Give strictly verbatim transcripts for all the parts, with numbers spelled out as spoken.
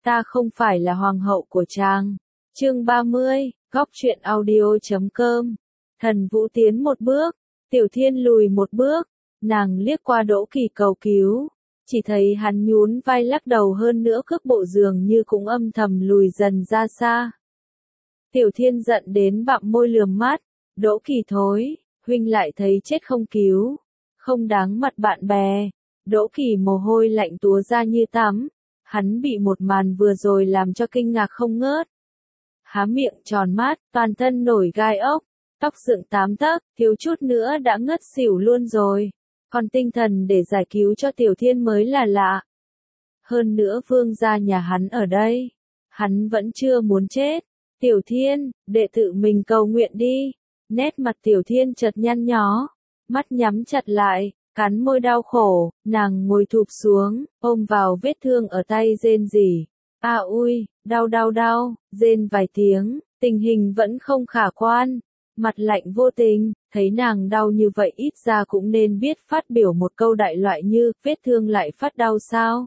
ta không phải là hoàng hậu của chàng. Chương ba mươi, góc truyện audio chấm com. Thần Vũ tiến một bước, Tiểu Thiên lùi một bước, nàng liếc qua Đỗ Kỳ cầu cứu, chỉ thấy hắn nhún vai lắc đầu, hơn nữa cước bộ dường như cũng âm thầm lùi dần ra xa. Tiểu Thiên giận đến bặm môi lườm mắt, Đỗ Kỳ thối, huynh lại thấy chết không cứu, không đáng mặt bạn bè. Đỗ Kỳ mồ hôi lạnh túa ra như tắm, hắn bị một màn vừa rồi làm cho kinh ngạc không ngớt. Há miệng tròn mắt, toàn thân nổi gai ốc, tóc dựng tám tấc, thiếu chút nữa đã ngất xỉu luôn rồi. Còn tinh thần để giải cứu cho Tiểu Thiên mới là lạ. Hơn nữa vương gia nhà hắn ở đây, hắn vẫn chưa muốn chết. Tiểu Thiên, đệ tự mình cầu nguyện đi. Nét mặt Tiểu Thiên chợt nhăn nhó, mắt nhắm chặt lại, cắn môi đau khổ, nàng ngồi thụp xuống, ôm vào vết thương ở tay rên rỉ. À ui, đau đau đau, rên vài tiếng, tình hình vẫn không khả quan. Mặt lạnh vô tình, thấy nàng đau như vậy ít ra cũng nên biết phát biểu một câu đại loại như, vết thương lại phát đau sao?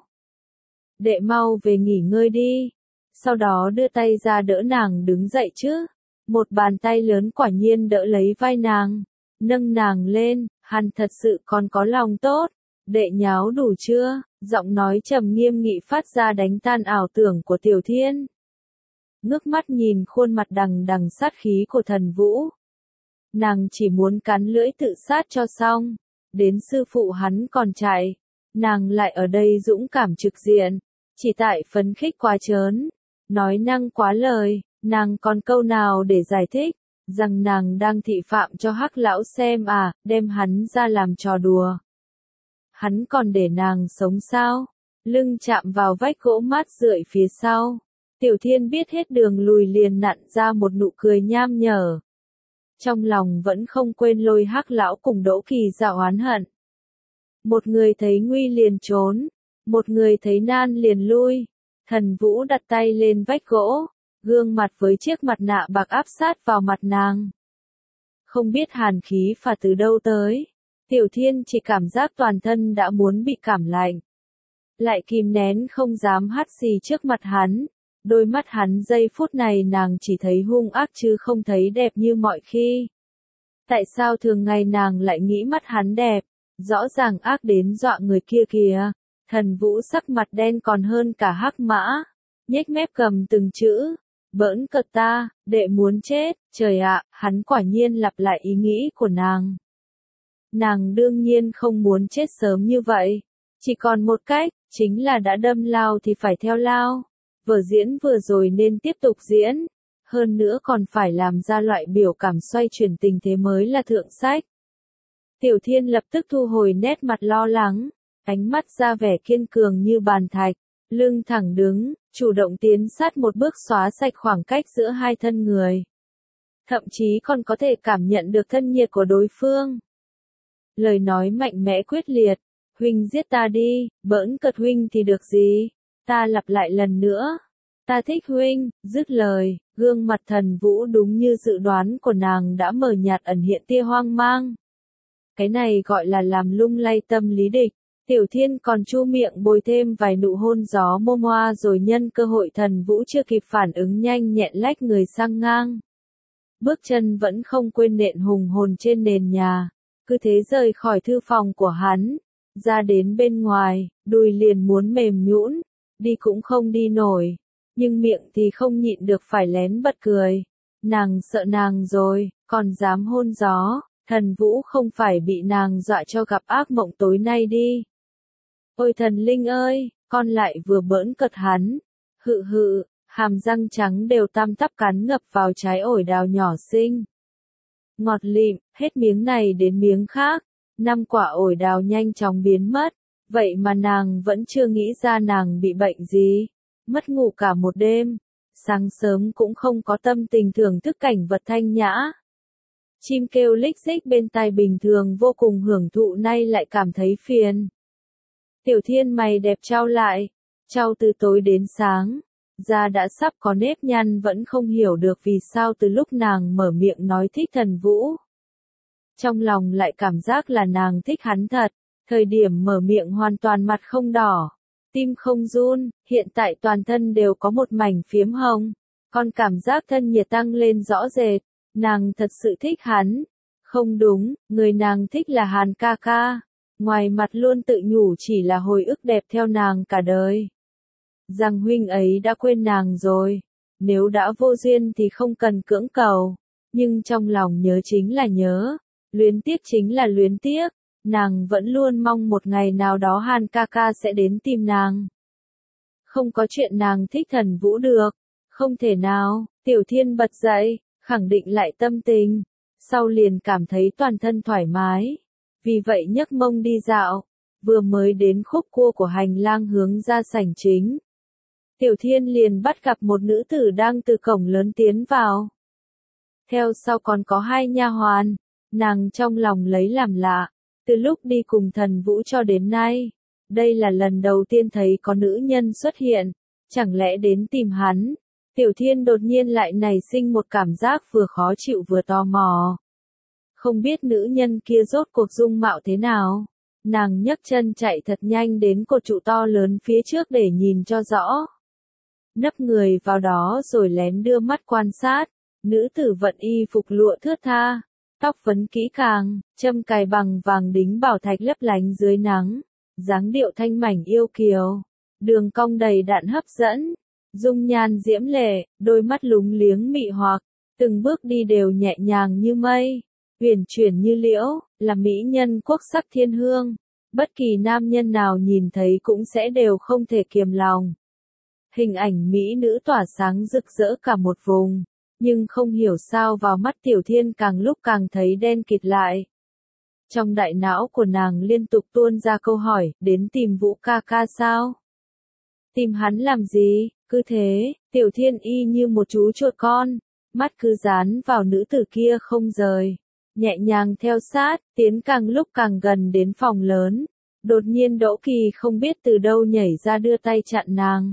Đệ mau về nghỉ ngơi đi. Sau đó đưa tay ra đỡ nàng đứng dậy chứ. Một bàn tay lớn quả nhiên đỡ lấy vai nàng, nâng nàng lên, hắn thật sự còn có lòng tốt. Đệ nháo đủ chưa? Giọng nói trầm nghiêm nghị phát ra đánh tan ảo tưởng của Tiểu Thiên. Ngước mắt nhìn khuôn mặt đằng đằng sát khí của Thần Vũ. Nàng chỉ muốn cắn lưỡi tự sát cho xong. Đến sư phụ hắn còn chạy. Nàng lại ở đây dũng cảm trực diện. Chỉ tại phấn khích quá trớn. Nói năng quá lời. Nàng còn câu nào để giải thích. Rằng nàng đang thị phạm cho Hắc lão xem à. Đem hắn ra làm trò đùa. Hắn còn để nàng sống sao? Lưng chạm vào vách gỗ mát rượi phía sau. Tiểu Thiên biết hết đường lùi liền nặn ra một nụ cười nham nhở. Trong lòng vẫn không quên lôi Hắc lão cùng Đỗ Kỳ ra oán hận. Một người thấy nguy liền trốn, một người thấy nan liền lui. Thần Vũ đặt tay lên vách gỗ, gương mặt với chiếc mặt nạ bạc áp sát vào mặt nàng. Không biết hàn khí phả từ đâu tới. Tiểu Thiên chỉ cảm giác toàn thân đã muốn bị cảm lạnh. Lại kìm nén không dám hắt xì trước mặt hắn. Đôi mắt hắn giây phút này nàng chỉ thấy hung ác chứ không thấy đẹp như mọi khi. Tại sao thường ngày nàng lại nghĩ mắt hắn đẹp, rõ ràng ác đến dọa người kia kìa. Thần Vũ sắc mặt đen còn hơn cả hắc mã, nhếch mép cầm từng chữ, bỡn cợt ta, đệ muốn chết, trời ạ, hắn quả nhiên lặp lại ý nghĩ của nàng. Nàng đương nhiên không muốn chết sớm như vậy, chỉ còn một cách, chính là đã đâm lao thì phải theo lao. Vở diễn vừa rồi nên tiếp tục diễn, hơn nữa còn phải làm ra loại biểu cảm xoay chuyển tình thế mới là thượng sách. Tiểu Thiên lập tức thu hồi nét mặt lo lắng, ánh mắt ra vẻ kiên cường như bàn thạch, lưng thẳng đứng, chủ động tiến sát một bước xóa sạch khoảng cách giữa hai thân người. Thậm chí còn có thể cảm nhận được thân nhiệt của đối phương. Lời nói mạnh mẽ quyết liệt, huynh giết ta đi, bỡn cợt huynh thì được gì? Ta lặp lại lần nữa. Ta thích huynh, dứt lời, gương mặt Thần Vũ đúng như dự đoán của nàng đã mờ nhạt ẩn hiện tia hoang mang. Cái này gọi là làm lung lay tâm lý địch. Tiểu Thiên còn chu miệng bồi thêm vài nụ hôn gió mô moa rồi nhân cơ hội Thần Vũ chưa kịp phản ứng nhanh nhẹn lách người sang ngang. Bước chân vẫn không quên nện hùng hồn trên nền nhà, cứ thế rời khỏi thư phòng của hắn, ra đến bên ngoài, đùi liền muốn mềm nhũn, đi cũng không đi nổi, nhưng miệng thì không nhịn được phải lén bật cười. Nàng sợ nàng rồi, còn dám hôn gió, Thần Vũ không phải bị nàng dọa cho gặp ác mộng tối nay đi. Ôi thần linh ơi, con lại vừa bỡn cợt hắn, hự hự, hàm răng trắng đều tăm tắp cắn ngập vào trái ổi đào nhỏ xinh. Ngọt lịm, hết miếng này đến miếng khác, năm quả ổi đào nhanh chóng biến mất, vậy mà nàng vẫn chưa nghĩ ra nàng bị bệnh gì, mất ngủ cả một đêm, sáng sớm cũng không có tâm tình thưởng thức cảnh vật thanh nhã. Chim kêu lích xích bên tai bình thường vô cùng hưởng thụ nay lại cảm thấy phiền. Tiểu Thiên mày đẹp trao lại, trao từ tối đến sáng, da đã sắp có nếp nhăn vẫn không hiểu được vì sao từ lúc nàng mở miệng nói thích Thần Vũ. Trong lòng lại cảm giác là nàng thích hắn thật, thời điểm mở miệng hoàn toàn mặt không đỏ. tim không run, hiện tại toàn thân đều có một mảnh phiếm hồng, còn cảm giác thân nhiệt tăng lên rõ rệt, nàng thật sự thích hắn. Không đúng, người nàng thích là Hàn ca ca, ngoài mặt luôn tự nhủ chỉ là hồi ức đẹp theo nàng cả đời. Rằng huynh ấy đã quên nàng rồi, nếu đã vô duyên thì không cần cưỡng cầu, nhưng trong lòng nhớ chính là nhớ, luyến tiếc chính là luyến tiếc, nàng vẫn luôn mong một ngày nào đó Hàn ca ca sẽ đến tìm nàng. Không có chuyện nàng thích Thần Vũ được, không thể nào. Tiểu Thiên bật dậy, khẳng định lại tâm tình, sau liền cảm thấy toàn thân thoải mái, vì vậy nhấc mông đi dạo, vừa mới đến khúc cua của hành lang hướng ra sảnh chính. Tiểu Thiên liền bắt gặp một nữ tử đang từ cổng lớn tiến vào. Theo sau còn có hai nha hoàn, nàng trong lòng lấy làm lạ, từ lúc đi cùng Thần Vũ cho đến nay, đây là lần đầu tiên thấy có nữ nhân xuất hiện, chẳng lẽ đến tìm hắn. Tiểu Thiên đột nhiên lại nảy sinh một cảm giác vừa khó chịu vừa tò mò. Không biết nữ nhân kia rốt cuộc dung mạo thế nào. Nàng nhấc chân chạy thật nhanh đến cột trụ to lớn phía trước để nhìn cho rõ. Nấp người vào đó rồi lén đưa mắt quan sát. Nữ tử vận y phục lụa thướt tha, tóc vấn kỹ càng, châm cài bằng vàng đính bảo thạch lấp lánh dưới nắng, dáng điệu thanh mảnh yêu kiều, đường cong đầy đặn hấp dẫn. Dung nhan diễm lệ, đôi mắt lúng liếng mị hoặc, từng bước đi đều nhẹ nhàng như mây, uyển chuyển như liễu, là mỹ nhân quốc sắc thiên hương. Bất kỳ nam nhân nào nhìn thấy cũng sẽ đều không thể kiềm lòng. Hình ảnh mỹ nữ tỏa sáng rực rỡ cả một vùng, nhưng không hiểu sao vào mắt Tiểu Thiên càng lúc càng thấy đen kịt lại. Trong đại não của nàng liên tục tuôn ra câu hỏi, đến tìm Vũ ca ca sao? Tìm hắn làm gì? Cứ thế, Tiểu Thiên y như một chú chuột con, mắt cứ dán vào nữ tử kia không rời, nhẹ nhàng theo sát, tiến càng lúc càng gần đến phòng lớn. Đột nhiên Đỗ Kỳ không biết từ đâu nhảy ra đưa tay chặn nàng.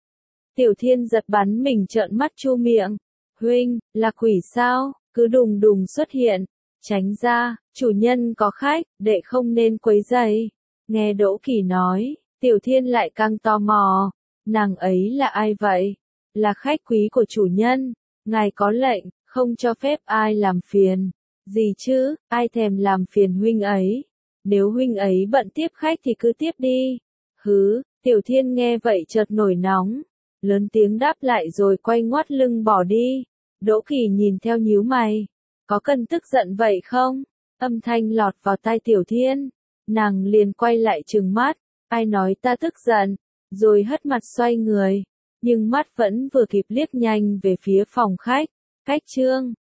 Tiểu Thiên giật bắn mình trợn mắt chu miệng, huynh, là quỷ sao, cứ đùng đùng xuất hiện, tránh ra, chủ nhân có khách, đệ không nên quấy rầy. Nghe Đỗ Kỳ nói, Tiểu Thiên lại càng tò mò. Nàng ấy là ai vậy? Là khách quý của chủ nhân. Ngài có lệnh, không cho phép ai làm phiền. Gì chứ, ai thèm làm phiền huynh ấy? Nếu huynh ấy bận tiếp khách thì cứ tiếp đi. Hứ, Tiểu Thiên nghe vậy chợt nổi nóng. Lớn tiếng đáp lại rồi quay ngoắt lưng bỏ đi. Đỗ Kỳ nhìn theo nhíu mày. Có cần tức giận vậy không? Âm thanh lọt vào tai Tiểu Thiên. Nàng liền quay lại trừng mắt. Ai nói ta tức giận? Rồi hất mặt xoay người, nhưng mắt vẫn vừa kịp liếc nhanh về phía phòng khách. Khách trương,